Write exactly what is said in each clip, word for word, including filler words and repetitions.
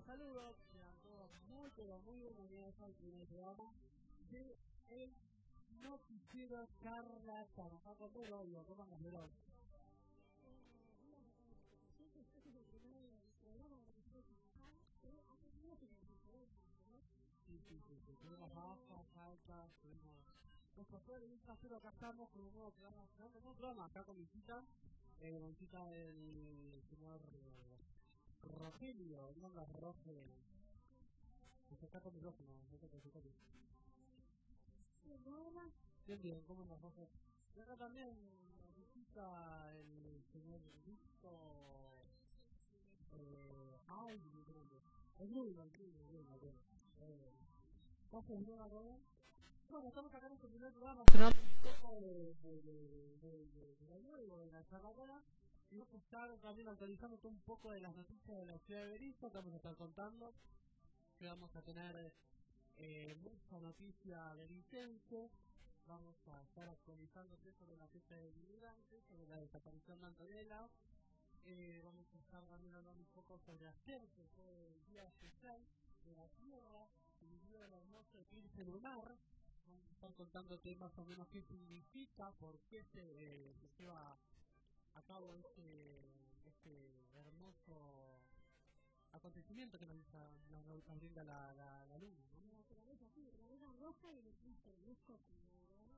saludos a todos muy pero muy bienvenidos al primer programa de el noticiero charlatán. Paco, ¿cómo lo oigo? ¿Cómo andas, Verón? Sí, sí, sí, sí, tuvimos bajas, altas, tuvimos los papeles y un trasero. Acá estamos con un nuevo programa, con un nuevo programa acá con visita, eh, con visita del señor eh, Rogelio, no la Roge, que se está con el micrófono, no sé qué se copia. Bien, bien, ¿cómo nos Roge? Y acá también nos visita el señor Víctor, eh, ay, es muy bien, muy bien, muy bien. Eh, ¿Cómo se llama todo? Bueno, estamos acá en este primer programa, estrenando un poco de, de, de, de, de, de la nueva, de la charlatana, y vamos a estar también actualizándote un poco de las noticias de la ciudad de Berizo, que vamos a estar contando, que vamos a tener eh, mucha noticia de licencia, vamos a estar actualizándote sobre la fiesta de inmigrantes, sobre la desaparición de Antonella, eh, vamos a estar también hablando un poco sobre ayer, que fue el día especial de la tierra, el día del hermoso eclipse lunar. Vamos a estar contándote más o menos qué significa, por qué se, eh, se lleva a cabo este, este hermoso acontecimiento que nos, nos, nos brinda la, la, la luna, ¿no? La naturaleza, sí, la luna roja y el eclipse, no es cosa, ¿verdad?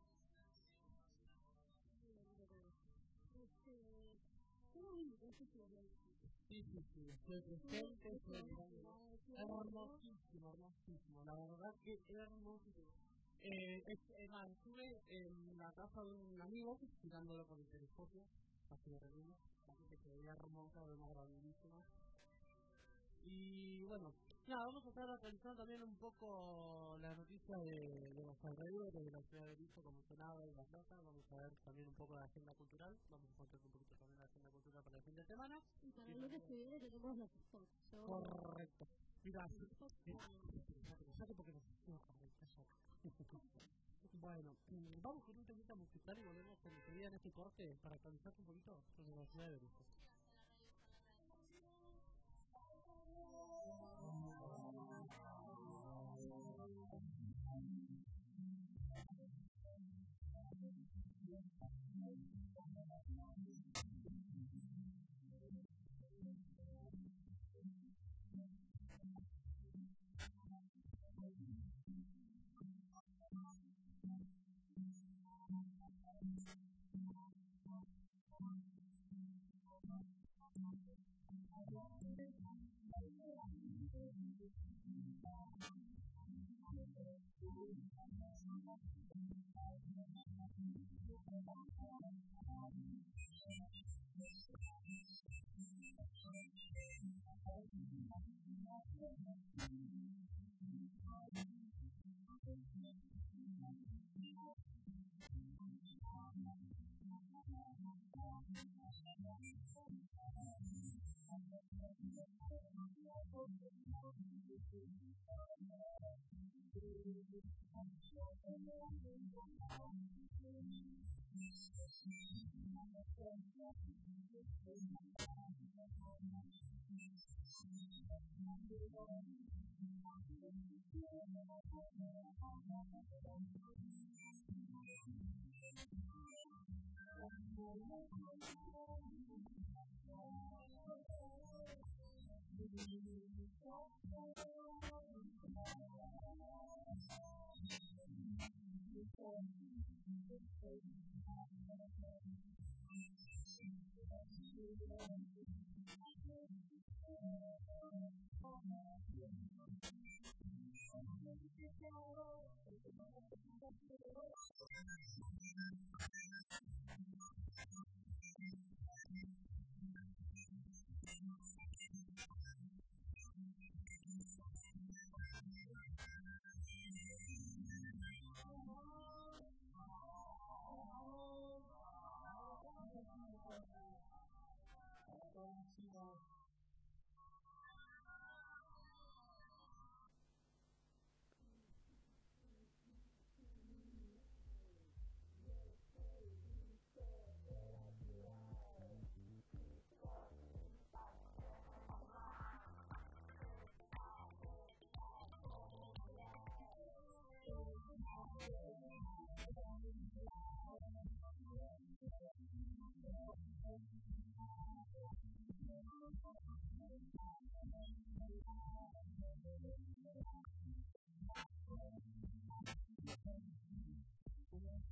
Este, ¿cómo vive este proyecto? Sí, sí, sí, estoy presente, estoy mirando. Hermosísimo, hermosísimo, la verdad que hermosísimo. Eh, es, es más, estuve en la casa de un amigo mirándolo por el telescopio, así de repente, así que se veía hermosa, de más grandísima. Y bueno, nada, vamos a estar actualizando también un poco las noticias de, de los alrededores de la ciudad de Berizo, como Senado y La Plata. Vamos a ver también un poco de la agenda cultural, vamos a contar un poquito también de la agenda cultural para el fin de semana. Y para el lunes que viene tenemos los spots. Correcto. Mira, fíjate porque nos hicimos correcto. Bueno, vamos con un temita musical y volvemos con lo que en este corte para actualizarte un poquito sobre la ciudad de Berizo.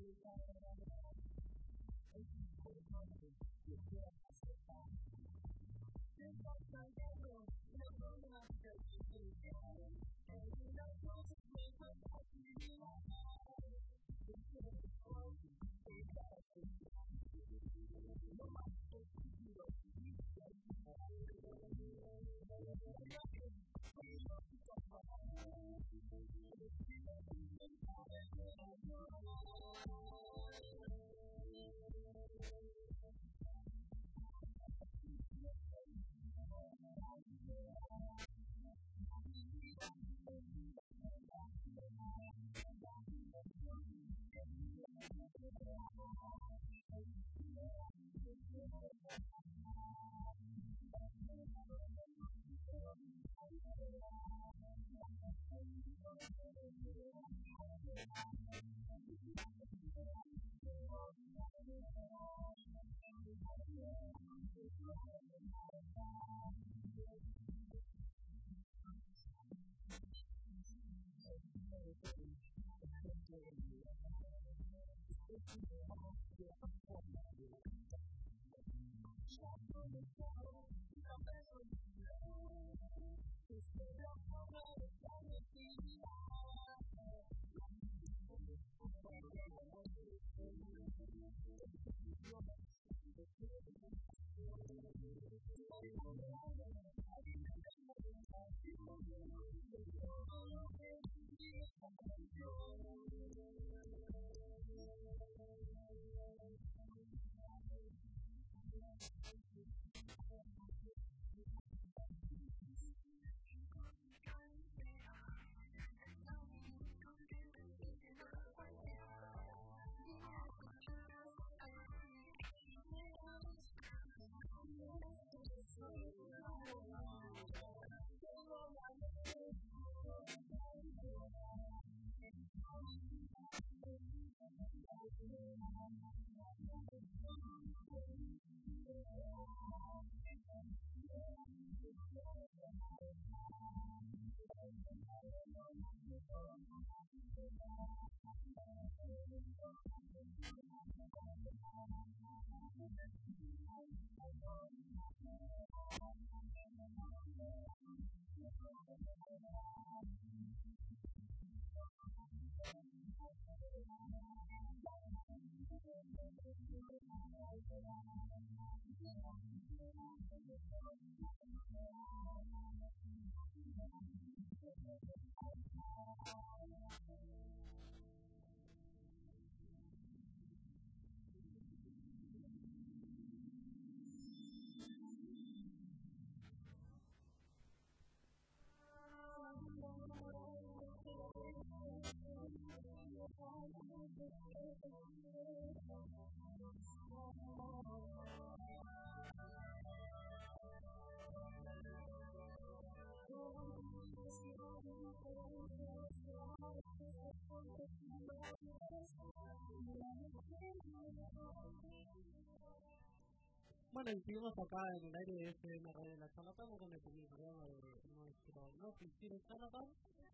Bueno, y seguimos acá en el aire de F M Radio de la Charlatán con el primer programa de nuestro no ficción Charlatán.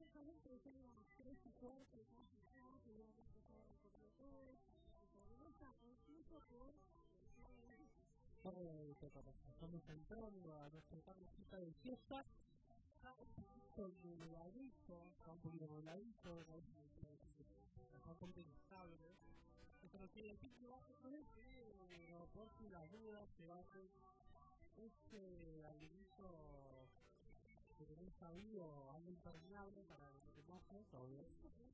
Correcto, correcto. Estamos entrando a nuestra tardecita de fiesta. Con el heladito, está un poquito con el heladito, está bastante inestable. Esto no quiere decir que va a ser pero por si las dudas se va a hacer este alimento que tenéis sabido, algo impermeable para que no se todo.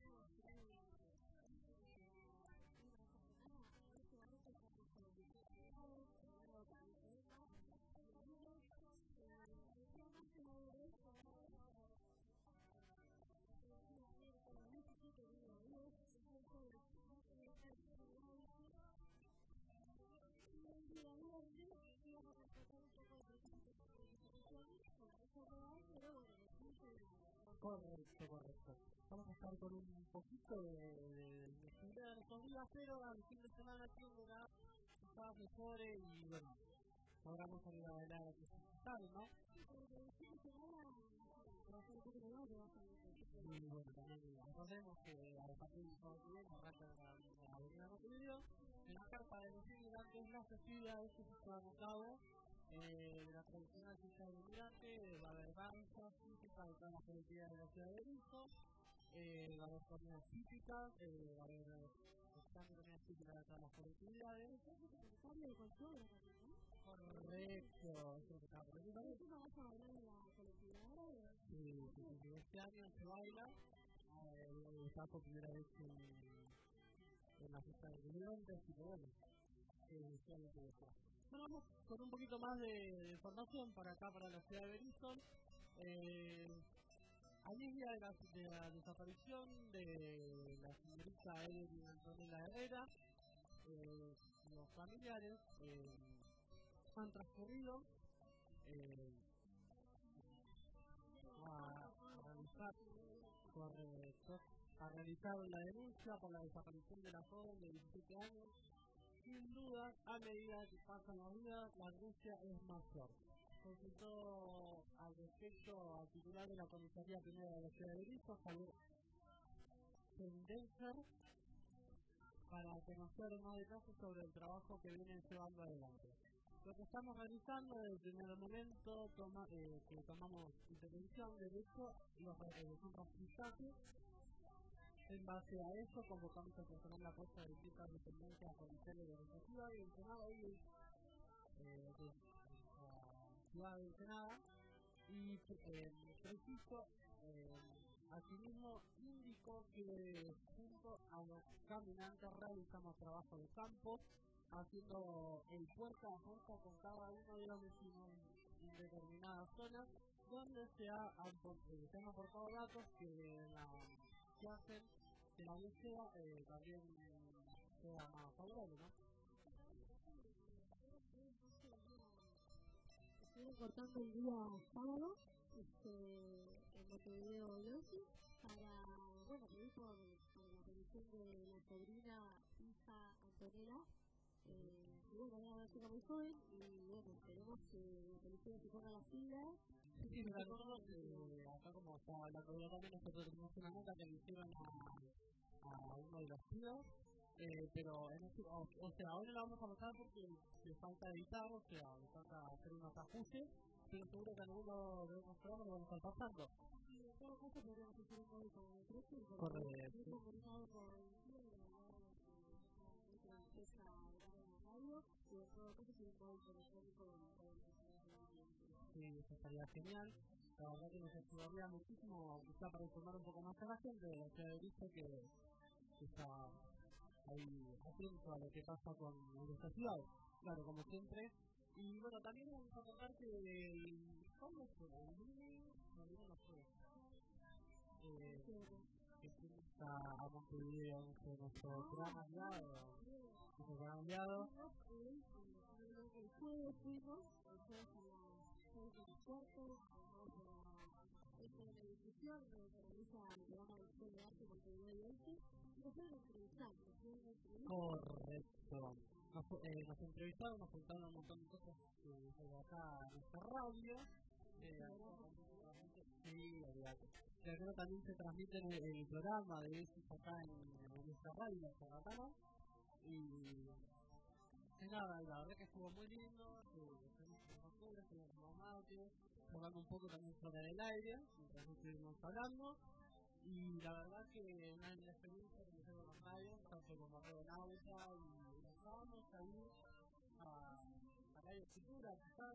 Correcto, correcto. Vamos a estar con un poquito de, de, de actividad en estos días, pero al fin de semana tienderá a estar mejores y bueno, ahora vamos a ir a bailar a que ¿no? trabajar un poquito más, te vas a y bueno, también recordemos que a partir del sábado que viene arranca la, la avenida Montevideo. En la carpa de los inmigrantes, la festividad que se está a cabo, eh, la tradicional fiesta del inmigrante, va a haber danzas típicas de todas las colectividades de la ciudad de Berisso, eh, va a haber comidas típicas, eh, va a haber bastante comidas típicas de todas las colectividades. cambio de cultura también, ¿no? Correcto, eso es lo que estaba por decir. ¿Eso vas a bailar en la colectividad ahora? Sí, sí, sí, este año se baila, eh, está por primera vez en, en la fiesta del inmigrante, así que bueno, eh, sí, algo que decir. Bueno, vamos con un poquito más de, de información para acá, para la ciudad de Berisso. Eh, al día de la, de la desaparición de la señorita Evelyn Antonella Herrera, eh, los familiares eh, han transcurrido eh, a, a realizar correcto, a realizar la denuncia por la desaparición de la joven de diecisiete años. Sin duda, a medida que pasan los días, la angustia es mayor. Consultó al respecto al titular de la Comisaría Primera de la Ciudad de Berisso, Javier Sendenser, para conocer más detalles sobre el trabajo que vienen llevando adelante. Lo que estamos realizando desde el primer momento toma, eh, que tomamos intervención, de hecho, los eh, son aprendizajes. En base a eso, convocamos a personal la puesta de distintas dependencias policiales de nuestra ciudad y Ensenada, hoy eh, de nuestra ciudad de Ensenada, y eh, preciso, eh, asimismo indicó que junto a los caminantes realizamos trabajo de campo, haciendo el puerta a puerta con cada uno de los vecinos en determinadas zonas, donde se, ha, eh, se han aportado datos que la que hacen que la búsqueda eh, también sea más favorable, ¿no? Estuve cortando el día sábado este, en Montevideo Logi para, bueno, pedir por, por la petición de la sobrina hija Antonella. Eh, y bueno, era una chica muy joven y bueno, esperemos que la policía se ponga las pilas. Sí, sí, me acuerdo que acá como estaba hablando de también, nosotros tenemos una nota que le hicieron a, a uno de los tíos, eh, pero en este, o, o sea, ahora la vamos a pasar porque le falta editar, o sea, le falta hacer unos ajustes, pero seguro que alguno de los programas lo vamos a estar pasando. Y en todo caso podríamos hacer un móvil con el precio, porque correcto. estoy comunicado con el tío y la verdad que es una empresa grande en la radio, y en todo caso sería un móvil telefónico para el Sí, eso estaría genial. La verdad que nos ayudaría muchísimo, quizá para informar un poco más a la gente de la ciudad de Berisso que, que está ahí atento a lo que pasa con nuestra ciudad. Claro, como siempre. Y bueno, también vamos a contar que el... ¿Cuándo fue? ¿El lunes? No, el lunes no fue. Eh, que fuimos a, a Montevideo, nuestro, nuestro gran aliado. Nuestro gran aliado. El jueves fuimos, el jueves a las seis de la cuarto, vamos a esta una discusión que organiza el programa de Escuela de Arte Montevideo y Elche, y nos fueron a entrevistar, nos fueron a entrevistar. Correcto. Nos, eh, nos entrevistaron, nos contaron un montón de cosas eh, sobre acá en nuestra radio. Eh, sí, olvídate. De acá también se transmite el, el programa de esos acá en, en nuestra radio, en Cerratano. Y nada, la verdad que estuvo muy lindo, estuvimos con nosotros, estuvimos con mate, jugando un poco también sobre el aire, mientras estuvimos hablando, y la verdad que una linda experiencia que hicieron los radios, tanto como Radio Nauta, y nos vamos a ir a, a Radio Futura, quizás.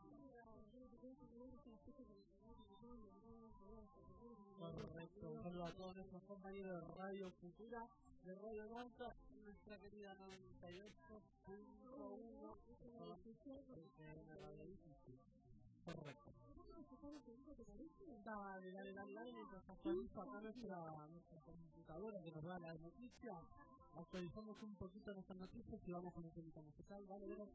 Correcto, un saludo a todos nuestros compañeros de Radio Futura, de Radio Nauta, nuestra querida noventa y ocho punto uno, correcto. Dale, dale, dale, dale, mientras actualizo acá nuestra, nuestra computadora que nos da las noticias, actualizamos un poquito nuestras noticias y vamos con un poquito musical, ¿vale? ¿Vale?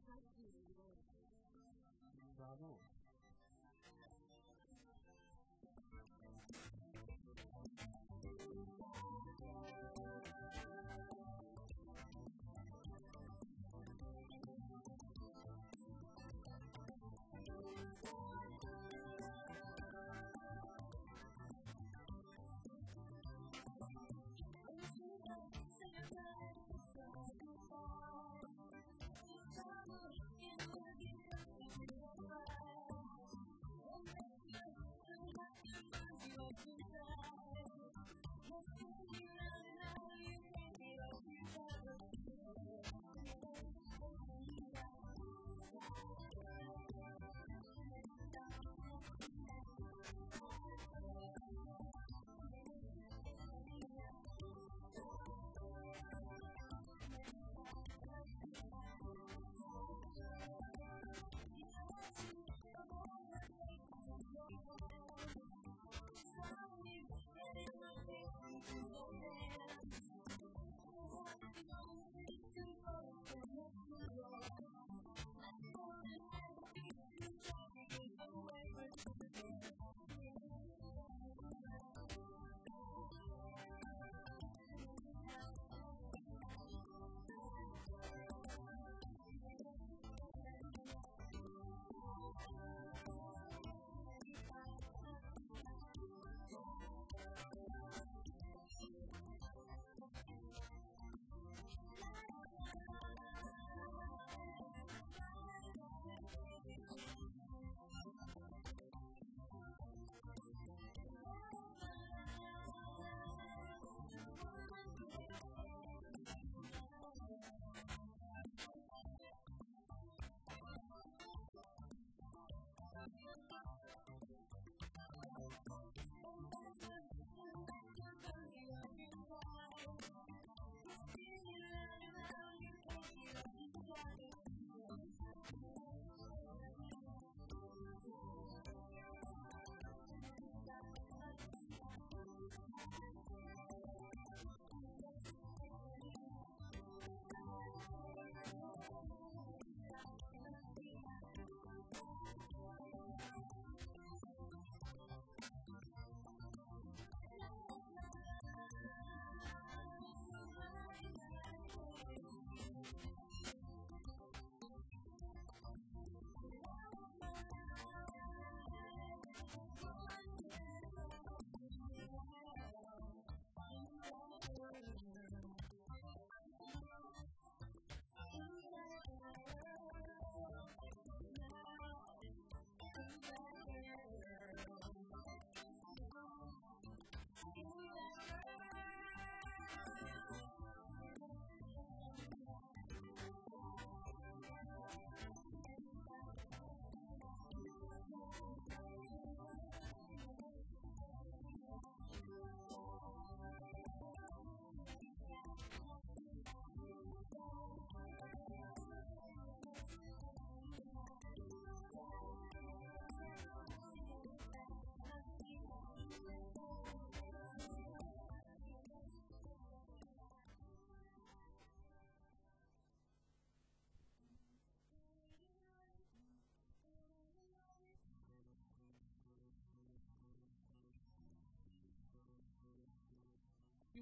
Vamos.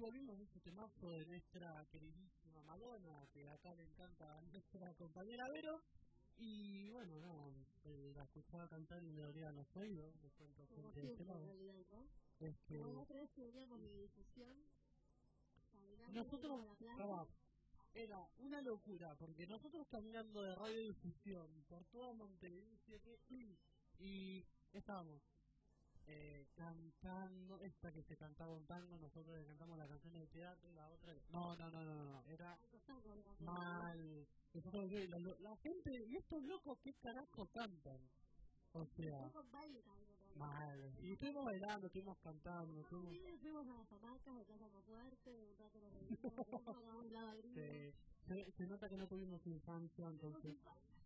volvimos a este temazo de nuestra queridísima Madonna, que acá le encanta a nuestra compañera Vero. Y bueno, no, eh, la escuchaba cantar y me dolían los oídos, me cuento Como gente de este siempre, en lado. realidad, ¿no? Es que Como la otra vez que veníamos de difusión, caminando nosotros, a la playa. claro, era una locura, porque nosotros caminando de radiodifusión por toda Montevideo siete y estábamos eh, cantando, esta que se cantaba un tango, nosotros le cantamos la canción del teatro y la otra, no, no, no, no, no, era mal. Nosotros, la, la gente, y estos locos, ¿qué carajo cantan? O sea, mal. Y estuvimos bailando, estuvimos cantando, estuvimos... Sí, fuimos a las hamacas de Casa Más Fuerte, un rato nos reímos, tomamos un lado al gringo. Se, se, se nota que no tuvimos infancia, entonces...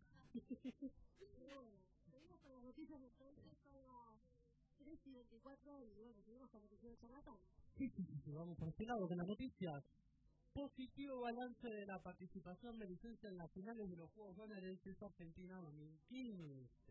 Bueno, seguimos con las noticias entonces, son las tres y veinticuatro y bueno, seguimos con las noticias de Charlatán. Sí, sí, sí, vamos por este lado con las noticias. Positivo balance de la participación de licencia en las finales de los Juegos Bonaerenses Argentina dos mil quince.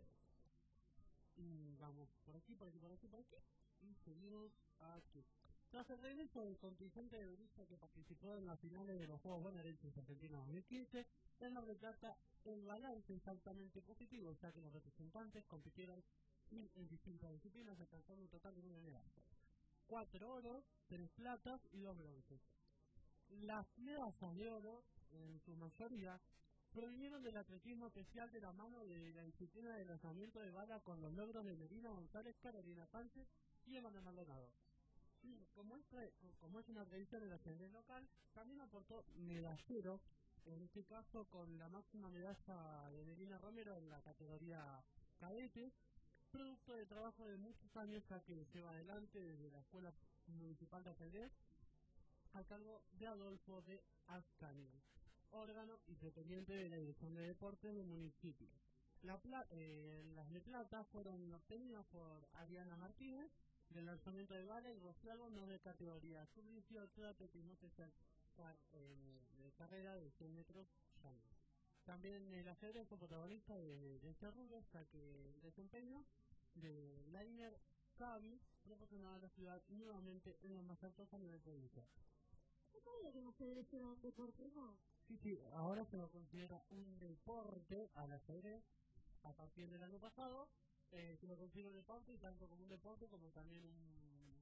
Y vamos por aquí, por aquí, por aquí, por aquí. Y seguimos aquí. Tras el regreso del contingente de Brisa que participó en las finales de los Juegos Bonaerenses Argentina dos mil quince, el Mar del Plata el balance es altamente positivo, ya que los representantes compitieron en distintas disciplinas, alcanzando un total de nueve medallas. Cuatro oros, tres platas y dos bronces. Las medallas de oro, en su mayoría, provinieron del atletismo especial de la mano de la disciplina de lanzamiento de bala con los logros de Medina González, Carolina Sánchez y Emanuel Maldonado. Como es, como es una tradición del ajedrez local, también aportó medallero, en este caso con la máxima medalla de Medina Romero en la categoría cadete, producto de trabajo de muchos años ya que lleva adelante desde la Escuela Municipal de Ajedrez a cargo de Adolfo de Ascanio, órgano independiente de la Dirección de Deportes del municipio. La pla eh, las de plata fueron obtenidas por Ariana Martínez del lanzamiento de bala y Rocío Albono de categoría sub dieciocho de atletismo especial eh, de carrera de cien metros llano. También el ajedrez fue protagonista de, de este rubro, ya que el desempeño de Lainer Cavi proporcionaba a la ciudad nuevamente en los más altos a nivel provincial. ¿No sabía que el ajedrez era un deporte, no? Sí, sí, ahora se lo considera un deporte al ajedrez a partir del año pasado. Eh, se lo considera un deporte, tanto como un deporte como también un,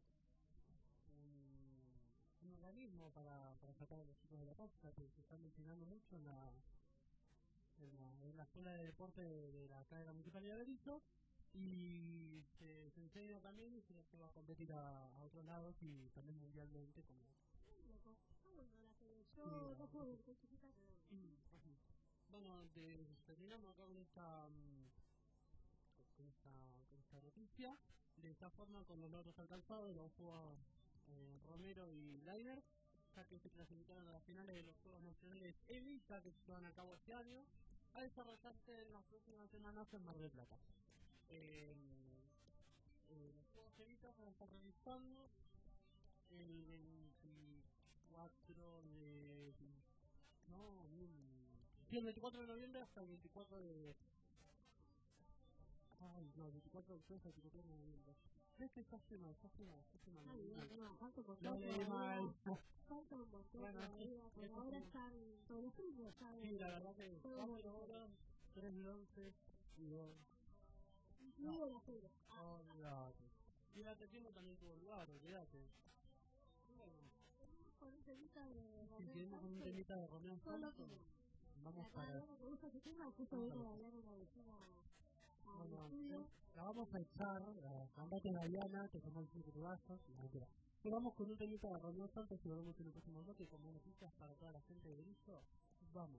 un, un organismo para, para sacar a los chicos de la pasta, que se están enseñando mucho en la, en la, en la escuela de deporte de, de la acá de la Municipalidad de Berizo, y se, se enseña también y se, se va a competir a, a otros lados y también mundialmente como... Yo sí, no puedo ver qué chiquita que mm, bueno, de, terminamos acá con esta, um, con esta con esta noticia. De esta forma, con los logros alcanzados, los juegos eh, Romero y Lainer, ya que se clasificaron a las finales de los Juegos Nacionales Elisa que se llevan a cabo este año, a desarrollarse en las próximas semanas en Mar del Plata. Eh, eh, los Juegos Elisa se van a estar realizando el veinticuatro de... no, sí, el veinticuatro de noviembre hasta el veinticuatro de... ay, no, veinticuatro de octubre hasta el veinticuatro de noviembre. ¿Ves que está haciendo? Está haciendo, está haciendo. No, falta un montón. Lo leí mal. Falta un montón. Bueno, todavía, como ahora están todos los premios, ¿sabes? Sí, la verdad que cuatro horas, tres bronces y dos... incluido la feria. Olvídate. Y el atletismo también tuvo lugar, olvídate. Con un temita de Si seguimos con un temita de Romeo Santos, vamos para... me gusta ese tema, justo vino a bailar una vecina al estudio. La vamos a echar, andate a Diana, te tomamos cinco vasos, y mentira. Pero vamos con un temita de Romeo Santos y volvemos en el próximo bloque como noticias para toda la gente de Berizo. Vamos.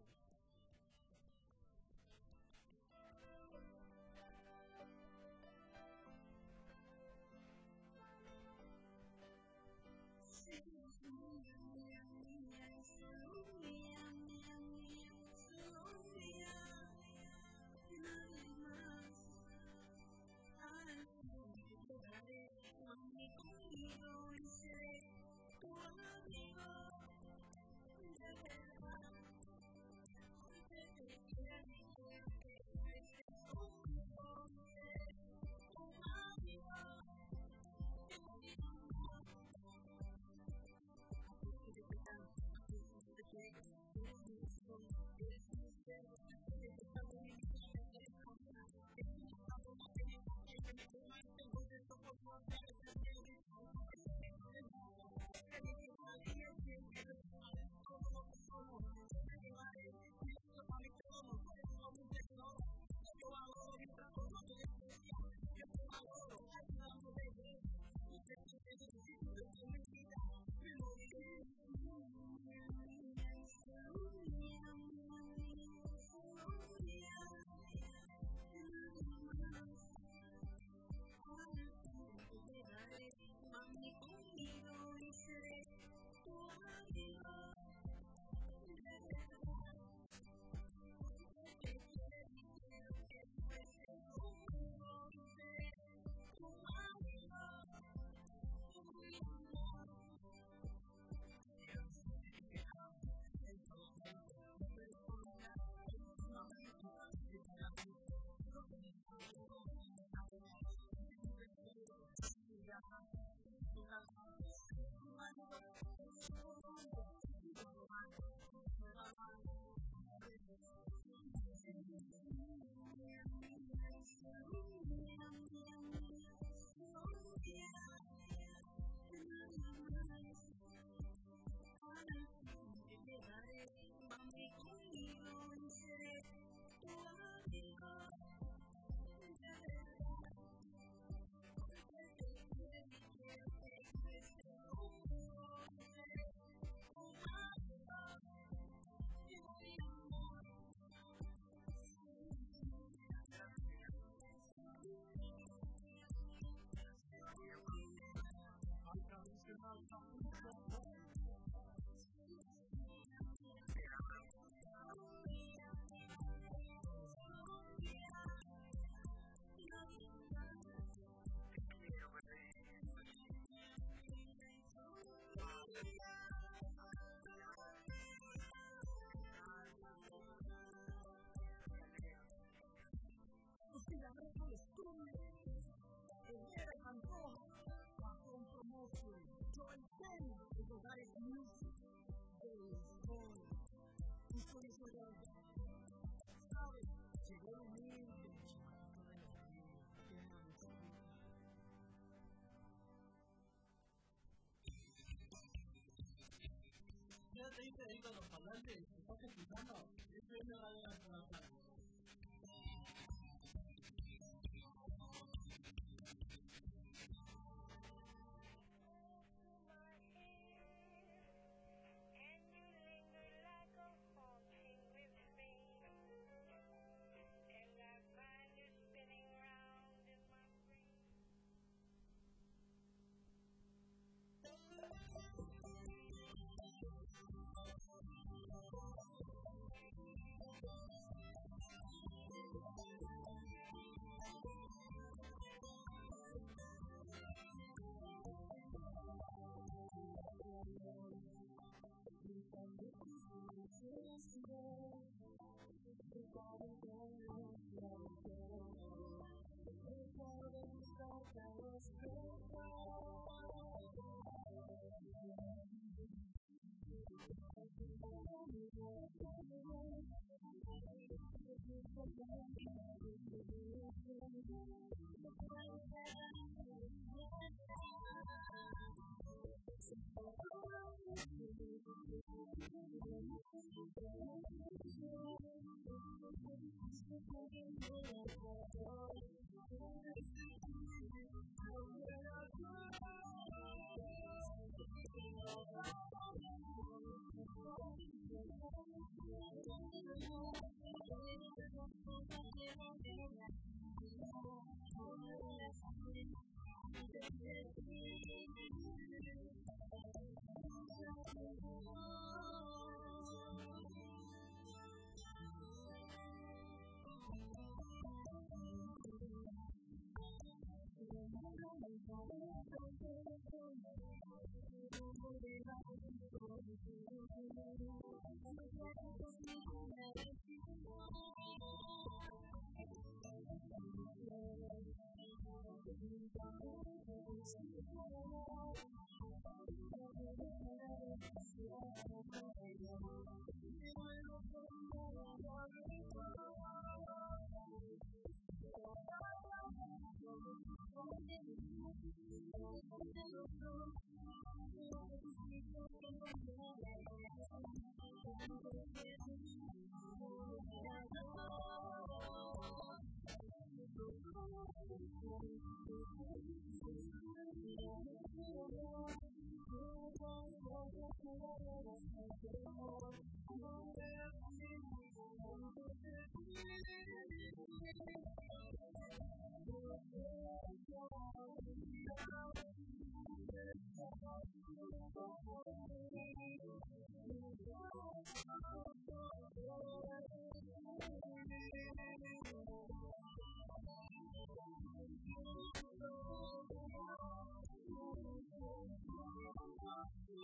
Te dice ahí con los parlantes, ¿estás escuchando? Esto es la radio nacional.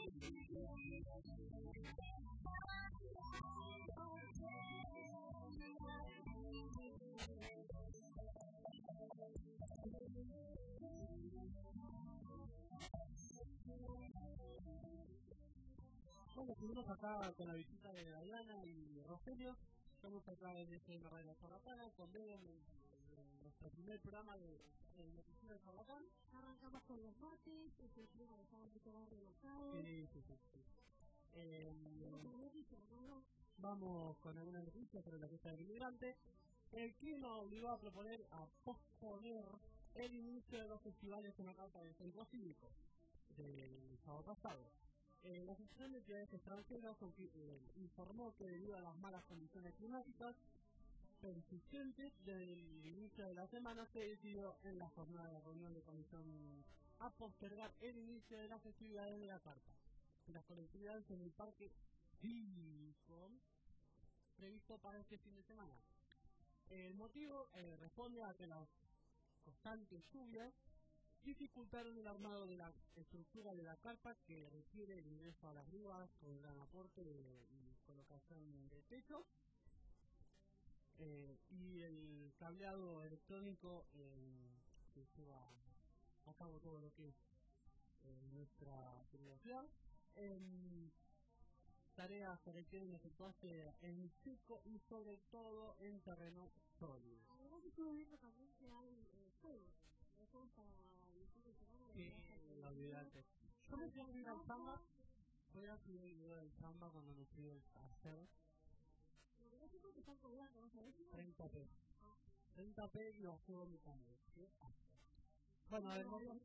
Bueno, estuvimos acá con la visita de Diana y Rogelio. Estamos acá en este Radio Charlatana con Bego en, en nuestro primer programa de Noticiero de Charlatán. Arrancamos con los martes, es el clima que estaba mucho más relajado. Sí, sí, sí. sí. Eh, vamos con algunas noticias sobre la fiesta del inmigrante. El clima obligó a proponer a posponer el inicio de los festivales en la carta del Centro Cívico del sábado pasado. Eh, la Asociación de Entidades Extranjeras eh, informó que debido a las malas condiciones climáticas persistentes desde el inicio de la semana se decidió en la jornada de reunión de comisión a postergar el inicio de las festividades de la carta y las colectividades en el parque cívico previsto para este fin de semana. El motivo eh, responde a que las constantes lluvias dificultaron el armado de la estructura de la carpa que requiere el ingreso a las grúas con gran aporte y colocación de techo eh, y el cableado electrónico eh, que lleva a cabo todo lo que es eh, nuestra ciudad. Eh, tareas que requieren efectuarse en seco y sobre todo en terreno sólido. Además estuve viendo también que hay eh, fuegos, fuegos para Sí, olvídate. Yo me fui a subir al Zamba, voy a subir el video del Zamba cuando me fui a hacer treinta P. treinta P y los juegos mecánicos. Bueno, a ver,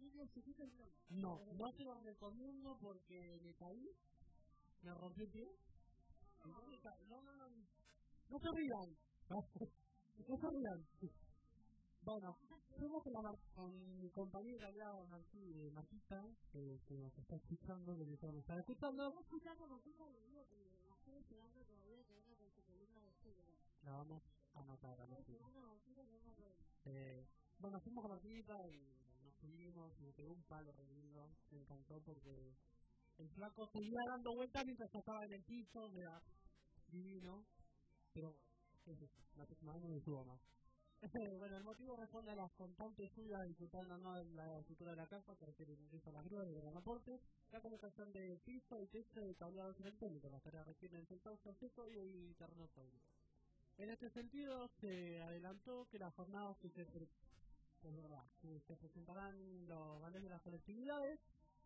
no, no se los recomiendo porque me caí, me rompí el pie. No, no, no, no se rían. No se rían. Bueno, fuimos con, la, con mi compañera allá, Martí, Martita, que, que nos está escuchando, que nos está escuchando. Estamos escuchando con toda la vida que la estoy esperando todavía que venga con su columna de estilo. La vamos a anotar, a Martita. Eh, bueno, fuimos con Martita y nos subimos, me pegó un palo reunido, me encantó porque el flaco seguía dando vueltas mientras yo estaba en el piso, era divino, pero es eso, la próxima vez no me subo más. Bueno, el motivo responde a las constantes lluvias disputando ¿no? la estructura de la casa que requiere el ingreso a las grúas de gran aporte, la colocación de piso y techo de cableados electrónicos. Las tareas requieren el caucho seco y terreno sólido. En este sentido, se adelantó que las jornadas que se, pre que se presentarán los valores de las colectividades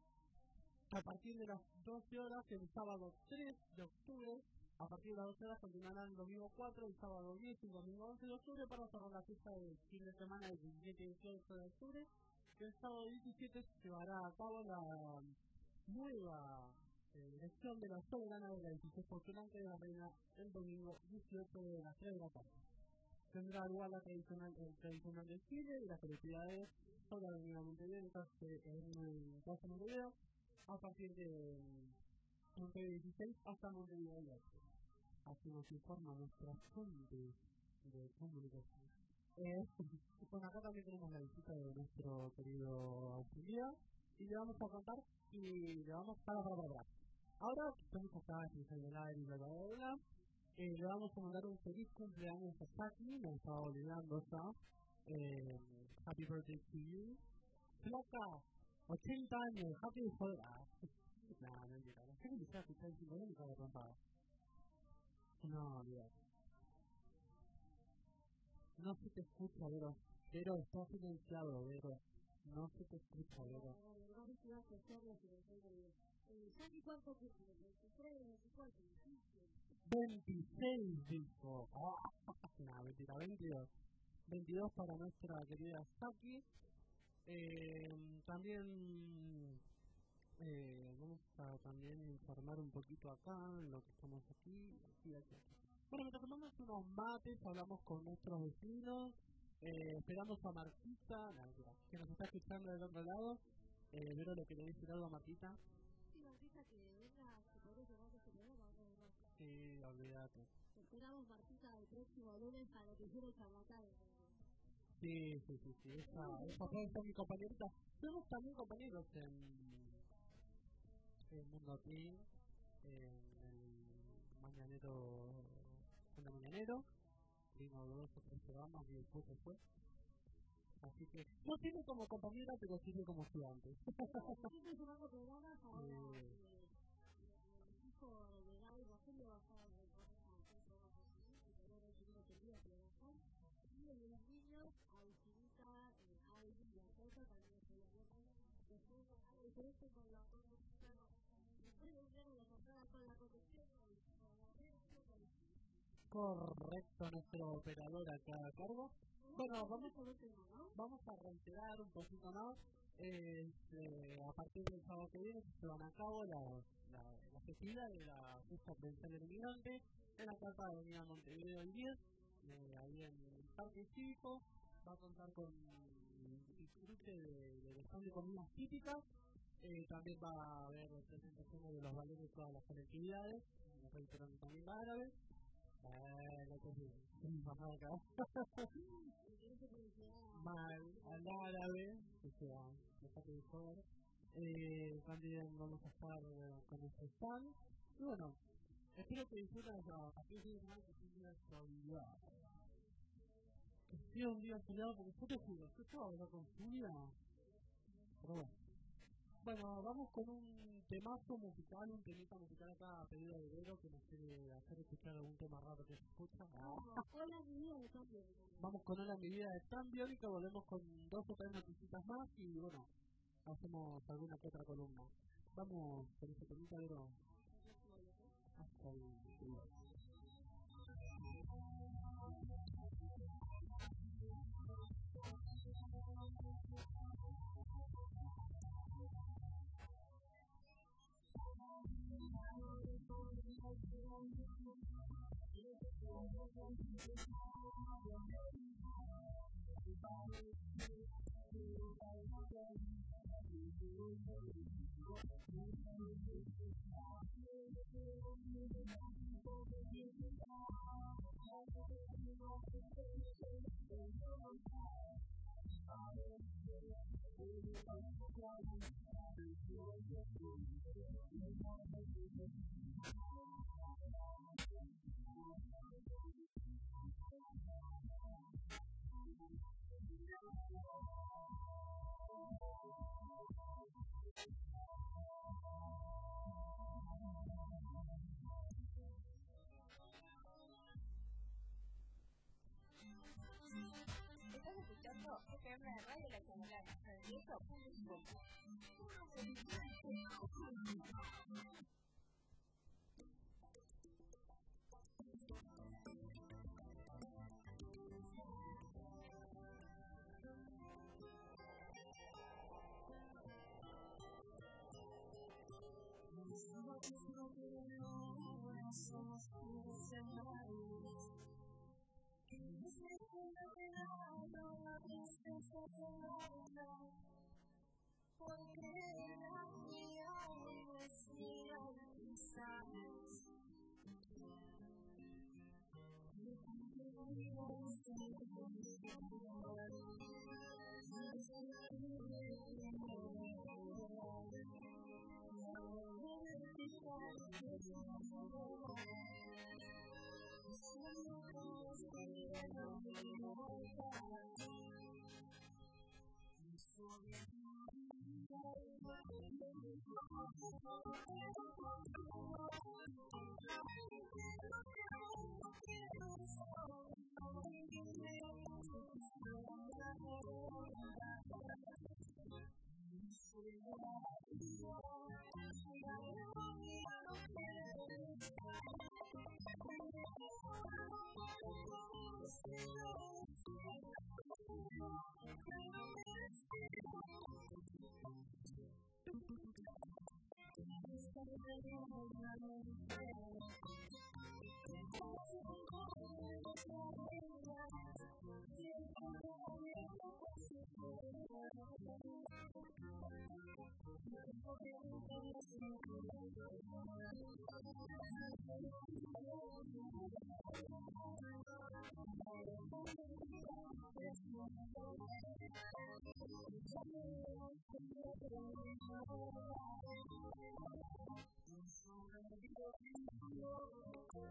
a partir de las doce horas el sábado tres de octubre. A partir de las doce horas continuarán el domingo cuatro, el sábado diez y el domingo once de octubre para cerrar la fiesta del fin de semana del diecisiete y dieciocho de octubre. Que el sábado diecisiete se llevará a cabo la nueva eh, elección de la soberana de la dieciséis postulante de la reina el domingo dieciocho de las tres de la tarde. Tendrá lugar la tradicional, el tradicional desfile y las colectividades sobre la avenida Montevideo en el Plaza Montevideo a partir de Montevideo dieciséis hasta Montevideo diez. Así nos informa nuestra fuente de comunicación. Eh, bueno, acá también tenemos la visita de nuestro querido auxiliar y le vamos a contar y le vamos a para para para. Ahora que estamos acá en el aire y bla bla bla, eh, le vamos a mandar un feliz cumpleaños a Saki, me estaba olvidando ya. Eh, happy birthday to you. Flaca, ochenta años, happy birthday. Nah, no mentira, no sé que me está escuchando cinco años y me estaba contando. No, olvidate. No se te escucha, Vero. Vero, está silenciado, Vero. No se te escucha, Vero. veintiséis, dijo. Oh, no, mentira, veintidós. veintidós para nuestra querida Saki. Eh, también... Eh, vamos a también informar un poquito acá en lo que estamos aquí, aquí, aquí, aquí. Bueno, mientras tomamos unos mates, hablamos con nuestros vecinos, eh, esperamos a Martita, no, mira, que nos está escuchando del otro lado. Eh, Vero, ¿le querés decir algo a Martita? Sí, Martita, que venga, que podés llamar este programa, ¿no? Sí, olvídate. Esperamos, Martita, el próximo lunes a lo que quiero charlatán. Sí, sí, sí, sí, esa, esa puede ser mi compañerita. Tenemos también compañeros en... el Mundo Team, en el Mañanero, en el Mañanero, vino dos o tres programas y después se fue. Así que no sirve como compañera, pero sirve como estudiante. Estoy sumando programas ahora. Eh, el hijo de Gaby Rogelio va a estar en el programa de programas así, y luego el primero que día trabajar. Y el de los niños, a Vichinita, a Alvin y a Cosa también estoy hablando. Después de la diferencia con la conducción, después de ver la jornada con la conducción, correcto, nuestro operador acá a cargo. Bueno, vamos a ver, vamos a reiterar un poquito más. Eh, eh, a partir del sábado que viene se van a cabo la, la, la festividad de la Fiesta Provincial del Inmigrante en la Plaza de Avenida Montevideo y diez, eh, ahí en el Parque Cívico. Va a contar con disfrute de, de stand de comidas típicas. Eh, también va a haber presentaciones de los valores de todas las colectividades, nos reiteran también árabe. Eh, lo que sí, bajado acá. Mal, al árabe, que sea, dejate de joder. Eh, también vamos a estar eh, con nuestro stand. Y bueno, espero que disfruten a partir de semana que es un día extraordinario. Que sea un día soleado, porque yo te juro, yo estaba hablando con Julia. Pero bueno. Bueno, vamos con un temazo musical, un temita musical acá a pedido de Vero que nos quiere hacer escuchar algún tema raro que se escucha. Ah. Hola, mi vida de tan biónica. Vamos con Hola, mi vida de tan biónica, volvemos con dos o tres noticias más y bueno, hacemos alguna que otra columna. Vamos con ese temita, Vero. Hasta el... Estás escuchando F M Radio La Comunidad, noventa y ocho punto cinco. Porque la mía es mía, sabes.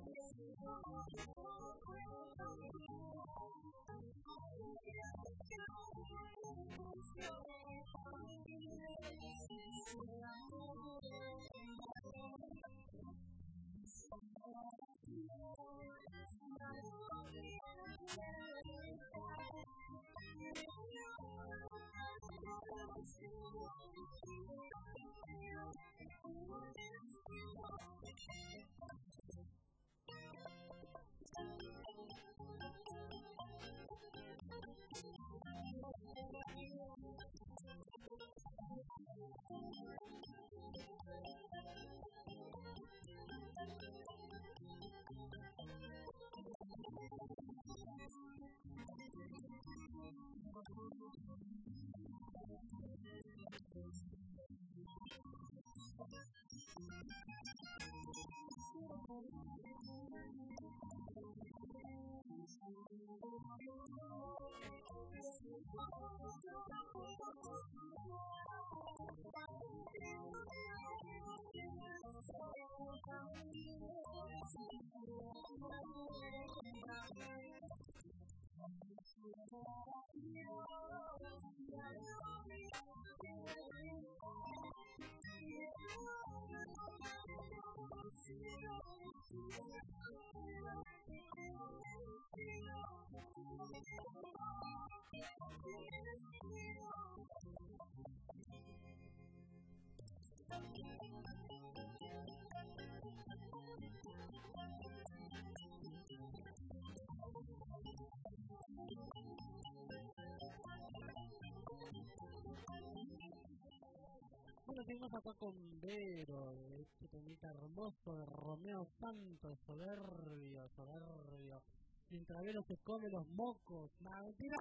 Bueno, seguimos acá con Vero, este temita hermoso de Romeo Santos, soberbio, soberbio. Mientras Vero se come los mocos. ¡Nah, mentira!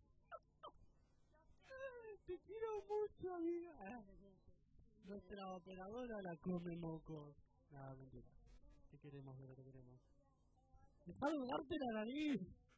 Te quiero mucho, amiga. Nuestra operadora la come mocos. Nah, mentira. Te queremos, Vero, te queremos. ¡Deja de darte la nariz!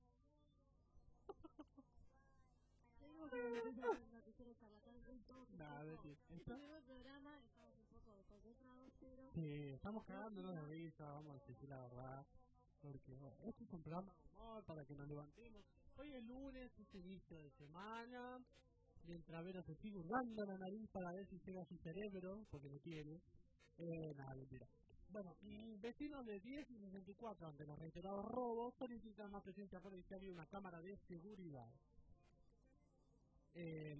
Nada, Betty. Este nuevo programa estamos un poco desconcentrados, pero... Sí, estamos cagándonos de risa, vamos a decir la verdad. Porque oh, este es un programa de humor para que nos levantemos. Hoy es lunes, es inicio de semana. Mientras Vero se sigue hurgando la nariz para ver si llega a su cerebro, porque no tiene. Eh, nada, mentira. Bueno, y vecinos de diez y sesenta y cuatro ante los reiterados robos solicitan más presencia policial y una cámara de seguridad. Eh,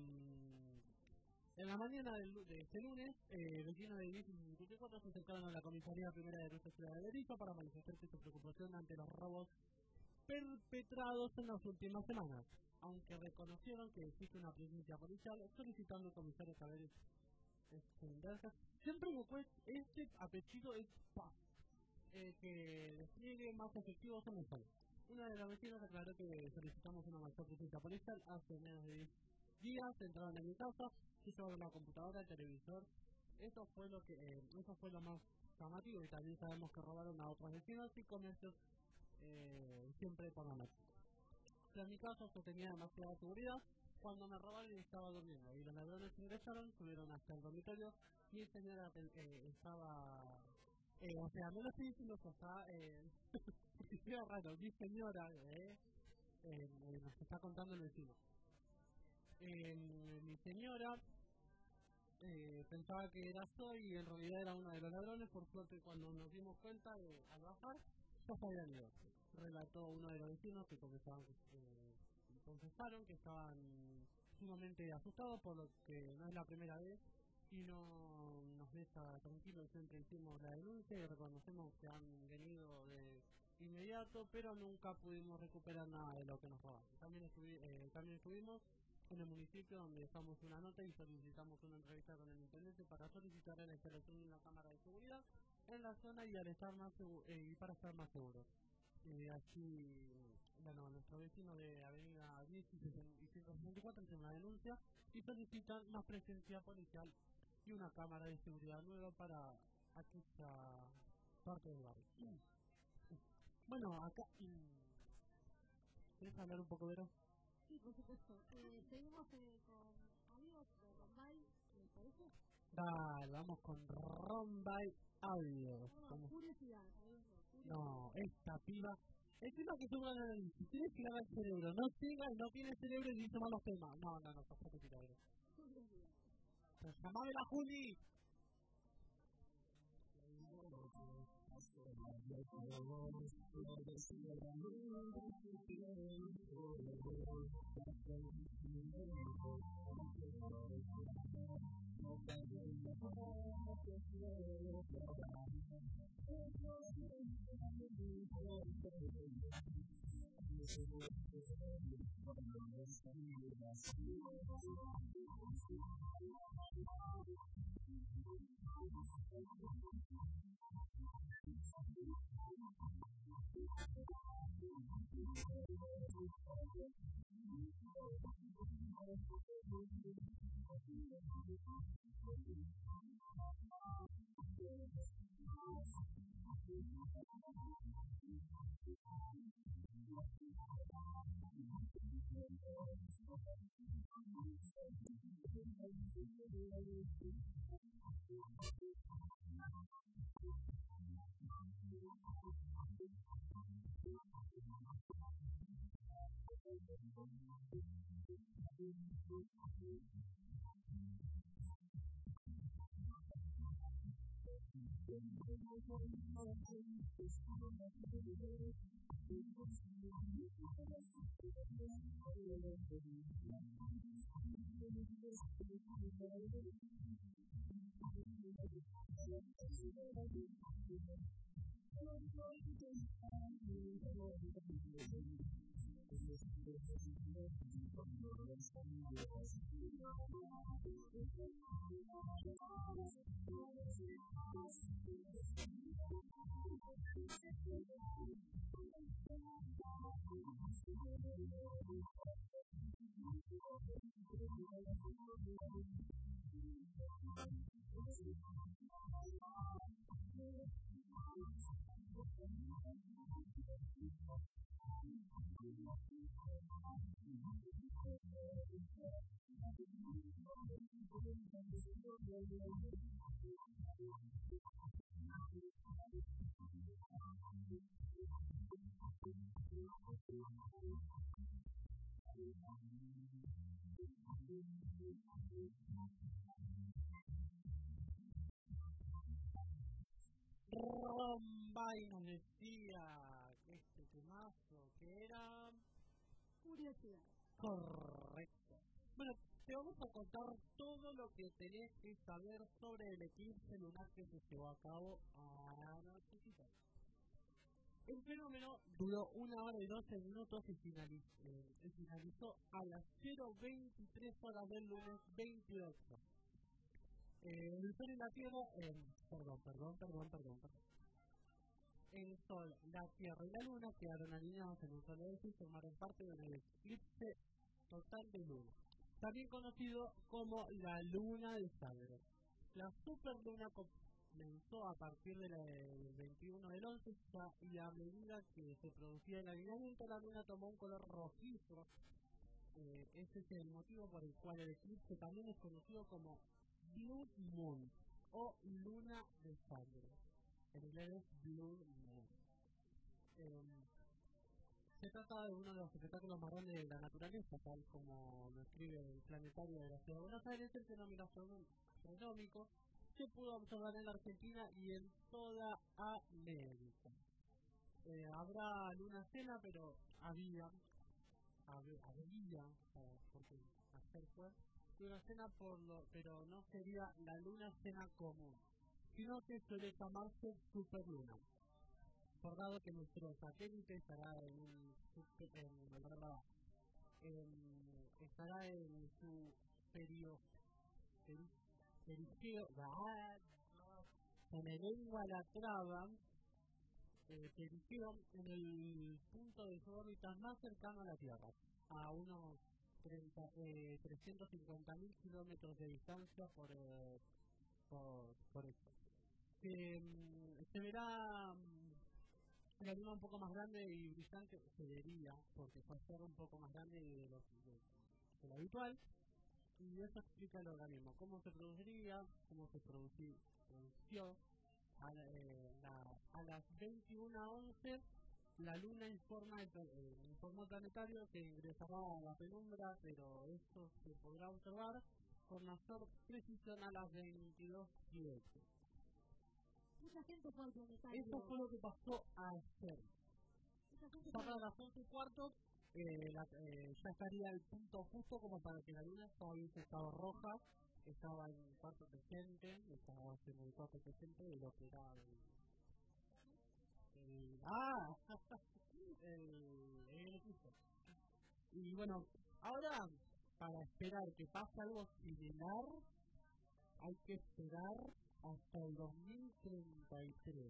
en la mañana del, de este lunes, eh, vecinos de diez y cincuenta y cuatro se acercaron a la comisaría primera de nuestra ciudad de Berizo para manifestar su preocupación ante los robos perpetrados en las últimas semanas, aunque reconocieron que existe una presencia policial, solicitando al comisario saber extenderse. Siempre me cuesta, este apellido es Paz, eh, que despliegue más efectivos en el sol. Una de las vecinas aclaró que solicitamos una mayor presencia policial hace menos de diez días, entraron en mi casa, se llevaron una computadora, el televisor. Eso fue lo que eh, eso fue lo más llamativo, y también sabemos que robaron a otros vecinos y comercios eh, siempre por la noche. En mi caso yo tenía demasiada seguridad. Cuando me robaron y estaba durmiendo y los ladrones ingresaron, subieron hasta el dormitorio. Mi señora eh, estaba eh, o sea, no lo estoy diciendo que está eh, es raro, mi señora eh, eh, eh, nos está contando el vecino. Eh, mi señora eh, pensaba que era yo y en realidad era uno de los ladrones. Por suerte, cuando nos dimos cuenta eh, al bajar, ya se habían ido. Relató uno de los vecinos que confesaban, eh, confesaron que estaban sumamente asustados, por lo que no es la primera vez y no nos deja tranquilos. Siempre hicimos la denuncia y reconocemos que han venido de inmediato, pero nunca pudimos recuperar nada de lo que nos robaron. También, estuvi, eh, también estuvimos en el municipio donde dejamos una nota y solicitamos una entrevista con el intendente para solicitar la instalación de una cámara de seguridad en la zona y al estar más eh, y para estar más seguros. Eh, así, bueno, nuestro vecino de Avenida diez y ciento sesenta y cuatro hizo una denuncia y solicitan más presencia policial y una cámara de seguridad nueva para aquella parte del barrio. Bueno, acá... ¿Quieres hablar un poco, Vero? Sí, por supuesto. Eh, seguimos eh, con amigos de Rombay, ¿les parece? Dale, vamos con Rombay Audio. No, curiosidad, amigos, no, No, esta piba. El tema que tuvo el si tienes que lavar el cerebro, no llega y no tiene cerebro y dice malos temas. No, no, no, tampoco te quiero. Pues llamame la Juli. Rombay nos decía que este temazo que era Curiosidad. correcto. Bueno, te vamos a contar todo lo que tenés que saber sobre el eclipse lunar que se llevó a cabo anoche. El fenómeno duró una hora y doce minutos y finalizó, eh, finalizó a las cero veintitrés horas del lunes veintiocho. Eh, el Sol y la Tierra, eh, perdón, perdón, perdón, perdón, perdón. El Sol, la Tierra y la Luna quedaron alineados en un solo eje y formaron parte del eclipse total de Luna, también conocido como la Luna de Sagre. La superluna comenzó a partir de la, del veintiuno del once ya, y a medida que se producía el alineamiento, la Luna tomó un color rojizo. Eh, ese es el motivo por el cual el eclipse también es conocido como Blue Moon o Luna de Sangre. En inglés es Blue Moon. Eh, se trata de uno de los espectáculos más grandes de la naturaleza, tal como lo escribe el planetario de la Ciudad de Buenos Aires. El fenómeno astronómico se pudo observar en la Argentina y en toda América. Eh, habrá luna llena, pero había, había, había porque ayer fue luna llena, por lo, pero no sería la luna llena común, sino que suele llamarse superluna. Por dado que nuestro satélite estará en un en, en, estará en su periodo peri, perigeo, se me lengua la traba, eh, perigeo en el punto de su órbita más cercano a la Tierra, a unos treinta, eh, trescientos cincuenta mil kilómetros de distancia por, eh, por, por esto. Que um, se verá um, la luna un poco más grande y brillante, se vería, porque va a ser un poco más grande de lo, de, de lo habitual, y eso explica el organismo, cómo se produciría, cómo se producí, produció a, eh, la, a las veintiuna once la Luna informa el, eh, informó planetario que ingresará a la penumbra, pero esto se podrá observar con mayor precisión a las veintidós siete. Mucha gente fue al planetario. Esto fue lo que pasó ayer. Para las once y cuarto eh, la, eh, ya estaría el punto justo como para que la Luna todavía estaba roja, estaba en cuarto presente, estaba en el cuarto presente de lo que era el... el ¡ah! el, el eclipse. Y bueno, ahora para esperar que pase algo similar hay que esperar hasta el dos mil treinta y tres.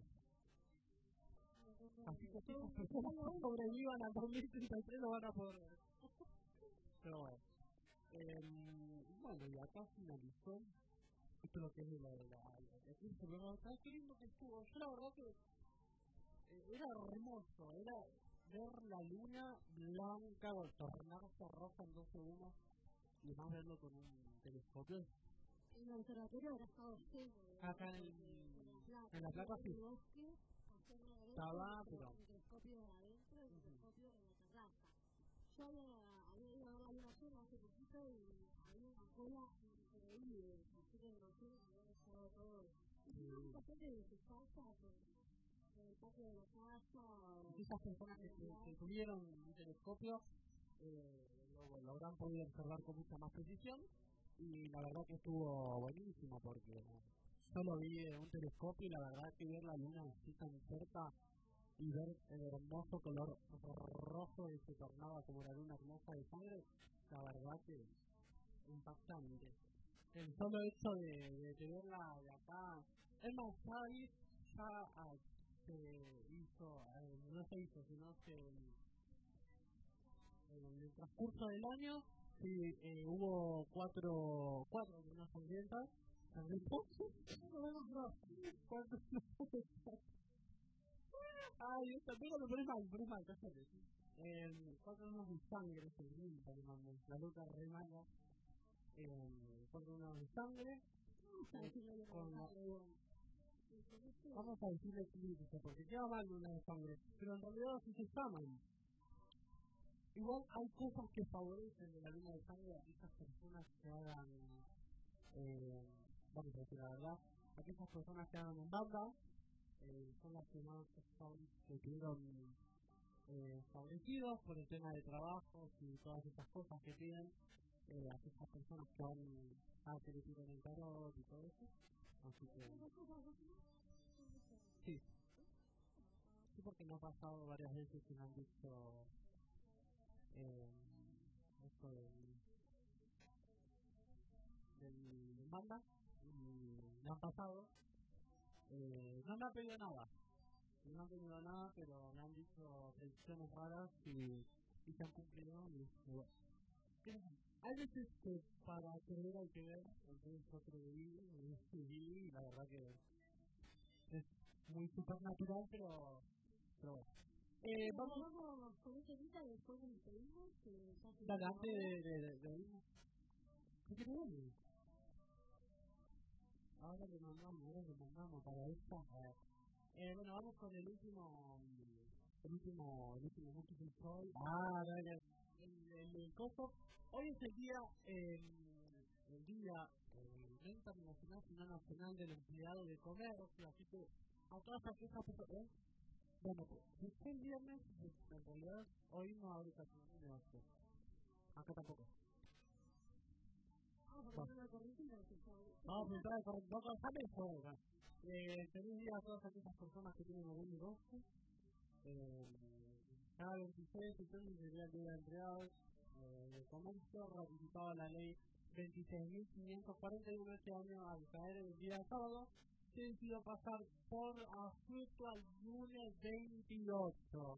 Así que si las personas que sobrevivan al dos mil treinta y tres lo van a poder ver. Pero bueno. Eh, bueno, y acá finalizó. Esto es lo que es de la de la eclipse. Pero ¿sabes qué lindo que estuvo? Yo la verdad que eh, era hermoso. Era ver la luna blanca o tornarse roja en dos segundos y más verlo con un telescopio. En el observatorio habrá estado lleno. Acá en, en la placa sí. Estaba, pero... el telescopio adentro y el telescopio en la terraza. Yo había, había ido a ver la luna llena hace poquito y había una cola increíble, así que me imagino que habían estado todos. Y mucha gente de su casa, en el patio de la casa. Esas personas que, que, que tuvieron un telescopio eh, lo, lo habrán podido observar con mucha más precisión y la verdad que estuvo buenísimo porque solo vi un telescopio y la verdad que ver la luna así tan cerca y ver el hermoso color rojo que se tornaba como la luna hermosa de sangre, la verdad que impactante. El solo hecho de, de, de verla de acá, es más, ya ahí ya ah, se hizo, eh, no se hizo, sino que en el transcurso del año sí, eh, hubo cuatro, cuatro lunas sangrientas. ¿Cuántos? Ay, esta tengo lo pones mal, pones mal, cállate. Eh, cuatro lunas de sangre sangrienta, la loca re mala. Eh, cuatro lunas de sangre. Eh, con la... Vamos a decirle eclipse, porque queda mal luna de sangre, pero en realidad sí se llaman. Igual hay cosas que favorecen de la luna de sangre a esas personas que hagan, eh, vamos a decir la verdad, aquellas personas que hagan en banda, eh, son las que más son, que tuvieron eh, favorecidos por el tema de trabajos y todas esas cosas que tienen, eh, aquellas personas que van a que le tiran el tarot y todo eso. Así que sí, sí, porque me ha pasado varias veces que me han dicho eh, esto del del banda y me han pasado, eh, no me han pedido nada, no me han pedido nada, pero me han dicho predicciones raras y, y se han cumplido y bueno. Hay veces que para creer hay que ver, entonces yo creí y la verdad que es muy supernatural, pero pero bueno. Eh, vamos, vamos con ese día y después nos despedimos. Dale, antes de, de, de, de irnos. ¿Qué queremos? Ahora le mandamos, ahora le mandamos para esta. Eh, bueno, vamos con el último, el último, el último multiple choice. Ah, dale. El, el, el coso. Hoy es el día, eh, el día, el Día Internacional, sino Nacional del Empleado de Comercio, así que a todas aquellas personas. Bueno, pues el viernes, en realidad, hoy no abre casi ningún negocio. Acá tampoco. Vamos a la correntina. Vamos a entrar al correntina. No, ¿sabes eso? Eh, feliz día a todas aquellas personas que tienen algún negocio. Eh, cada veintiséis de septiembre sería el Día de Empleados eh, de Comercio, ratificaba la ley veintiséis mil quinientos cuarenta y uno este año al caer el día de sábado. Se decidió pasar por asunto al lunes veintiocho.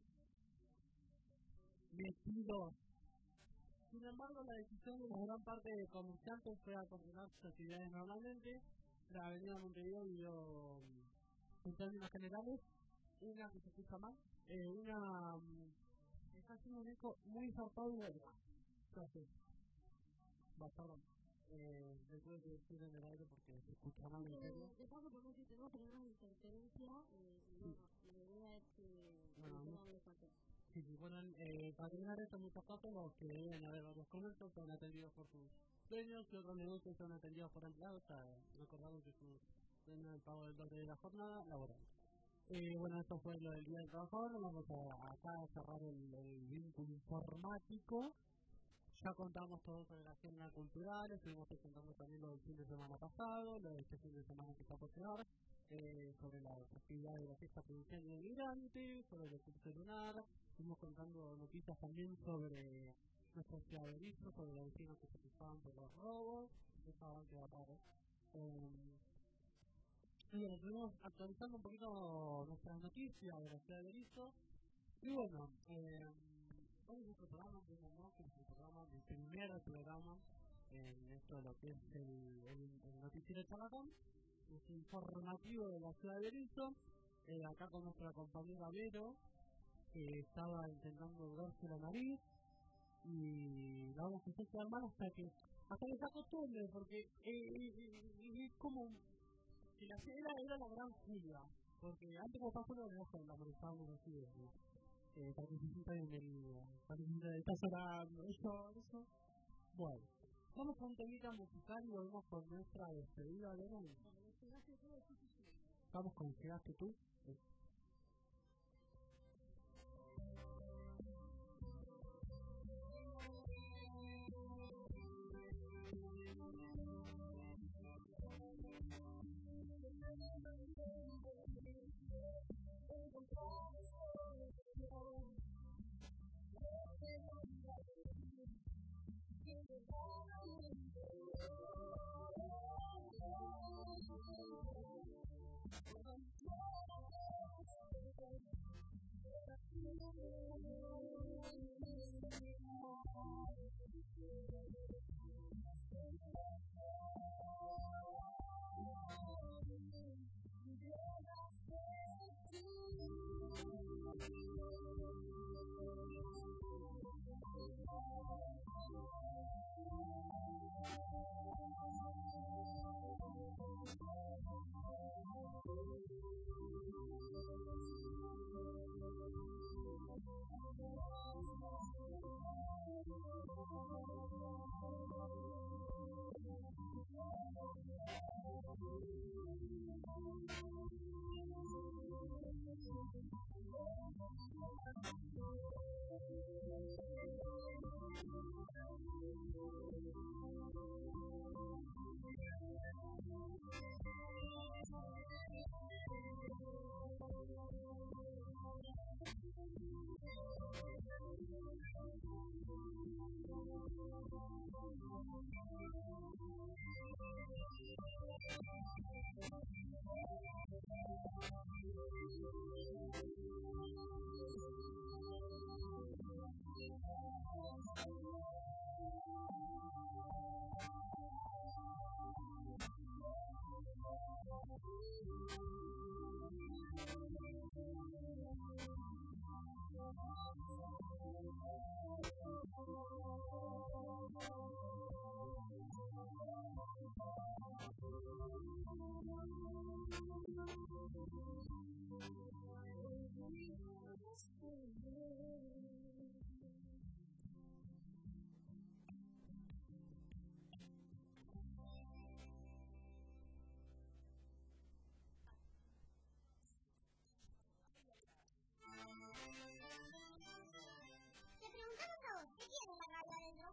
veintidós. Sin embargo, la decisión de la gran parte de comerciantes fue a continuar sus actividades normalmente. La avenida Montevideo vivió, en términos generales, una que se escucha más, eh, una... está haciendo un eco muy zarpado y verga. Entonces, va, perdón. Eh, después de decir en el aire porque se escucha mal en serio. paso por no si tenemos problemas de interferencia, eh, y bueno, la idea es que bueno, no no. tengamos los Sí, sí, bueno, eh, para terminar esto, en muchos casos los que deben haber varios comercios son atendidos por sus dueños y otros negocios son atendidos por empleados, o sea, recordamos que sus dueños el pago del doble de la jornada laboral. Eh, bueno, esto fue lo del Día del Trabajador, vamos a, acá a cerrar el, el vínculo informático. Ya contamos todo sobre la agenda cultural, estuvimos presentando también lo del fin de semana pasado, lo de este fin de semana que está por llegar, eh, sobre la actividad de la fiesta provincial de migrantes, sobre el eclipse lunar, estuvimos contando noticias también sobre nuestros ciudadanos, sobre los vecinos que se quejaban por los robos, esa avance va a parar. Eh, y bueno, estuvimos actualizando un poquito nuestras noticias de la ciudad de Berizo, y bueno, eh, hoy es nuestro programa, ¿no? Que es el programa, el primer programa en esto de lo que es el, el, el noticiero Charlatán, es informativo de la ciudad de Berizo, eh, acá con nuestra compañera Vero, que estaba intentando verse la nariz, y la vamos a hacer quedar mal hasta que, hasta que se acostumbre, porque eh, eh, es como que la era, era la gran Julia, porque antes como pasó lo de nosotros la molestábamos así, ¿no? Eh, para que se sienta en el... para que se sienta en el... está llorando, eso, eso. Bueno, vamos a un temita musical y volvemos con nuestra despedida de hoy. Vamos con Llegaste Tú. Sí. Te preguntamos a vos, ¿qué tiene la radio adentro?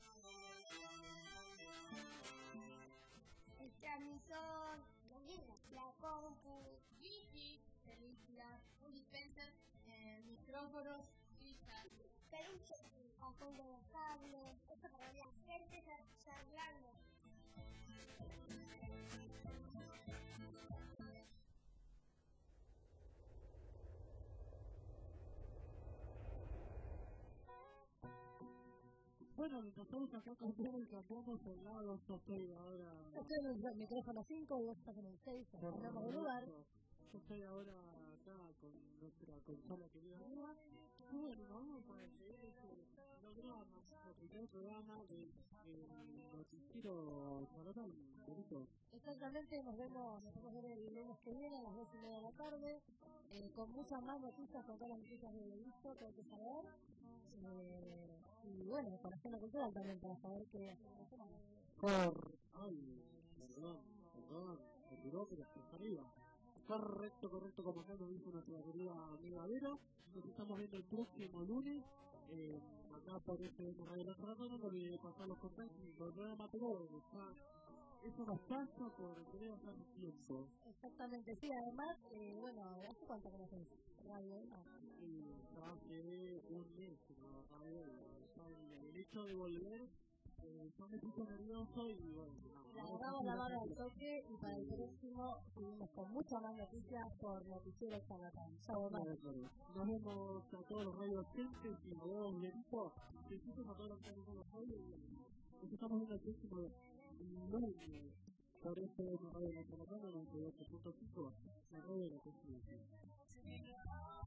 El transmisor, la compu, wifi, películas, un dispenser, eh, micrófonos, fichas, peluche, cajón de los cables, esto para la gente charlando. Bueno, nosotros acá cambiamos y cambiamos el lado, yo estoy ahora... Estoy en el micrófono cinco y vos estás en el seis, cambiamos de lugar. yo estoy ahora acá con nuestra consola querida amiga. Y bueno, vamos a seguir ese programa, nuestro primer programa del noticiero Maratón, bonito. Exactamente, nos vemos, nos vemos el lunes que viene a las dos y media de la tarde, eh, con muchas más noticias, con todas las noticias de Listo, que hay que saber. Eh, y bueno, para hacer la cultura también, para saber qué hacer la semana. Por... Ay, perdón, perdón, me tiró, pero está arriba. Correcto, correcto, como acá nos dice nuestra querida amiga Vero. Nos estamos viendo el próximo lunes. Eh, acá por este Radio La Maratón, no olvidé pasar los contactos y volver a Mateo, que está... Eso nos pasa por querer hacer tiempo. Exactamente, sí, además, eh, bueno, ¿hace cuánto que no haces radio? No. Y ya hace un mes que no radio, y el hecho de volver, eh, yo me puse nervioso y bueno, la agarramos la mano al toque y para el próximo seguimos con muchas más noticias por Noticiero Charlatán. Chao, nos vemos a todos los radio oyentes y nos vemos bienito. Besitos a todos los que han estado hoy y nos estamos viendo el próximo lunes. Por eso es la radio de la Charlatán, noventa y ocho punto cinco, la radio de la Constitución.